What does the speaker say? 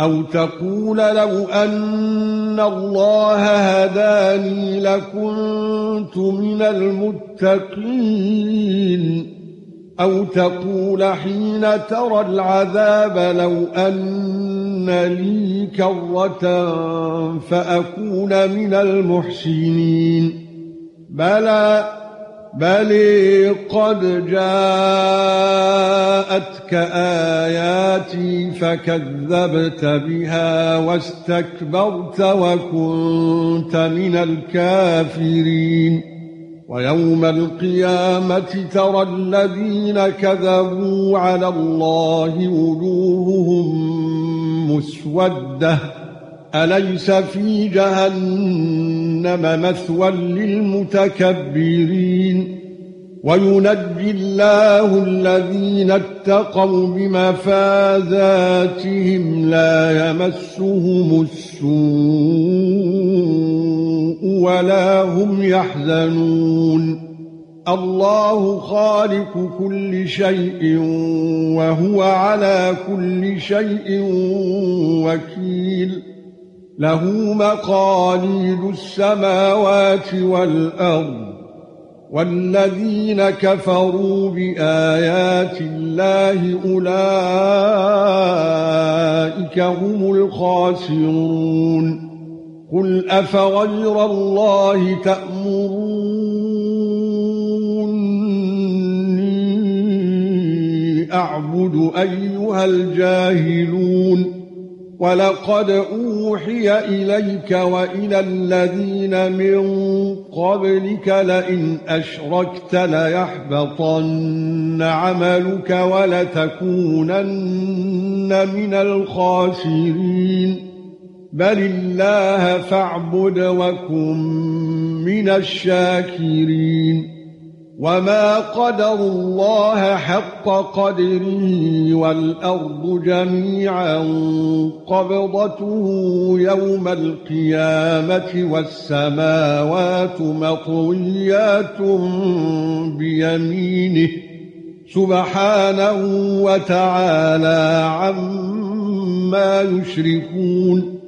أو تقول لو أن الله هداني لكنت من المتقين أو تقول حين ترى العذاب لو أن لي كرة فأكون من المحسنين بل قد جاءتك آياتي فكذبت بها واستكبرت وكنت من الكافرين ويوم القيامة ترى الذين كذبوا على الله وجوههم مسودة أليس في جهنم مثوى للمتكبرين وينجي الله الذين اتقوا بمفازاتهم لا يمسهم السوء ولا هم يحزنون الله خالق كل شيء وهو على كل شيء وكيل له مقاليد السماوات والأرض والذين كفروا بآيات الله أولئك هم الخاسرون قل أفغير الله تأمروني أعبد أيها الجاهلون ولقد أوحي إليك وإلى الذين من قبلك لئن أشركت ليحبطن عملك ولتكونن من الخاسرين بل الله فاعبد وكن من الشاكرين وما قدر الله حق قدره والأرض جميعا قبضته يوم القيامة والسماوات مطويات بيمينه سبحانه وتعالى عما يشركون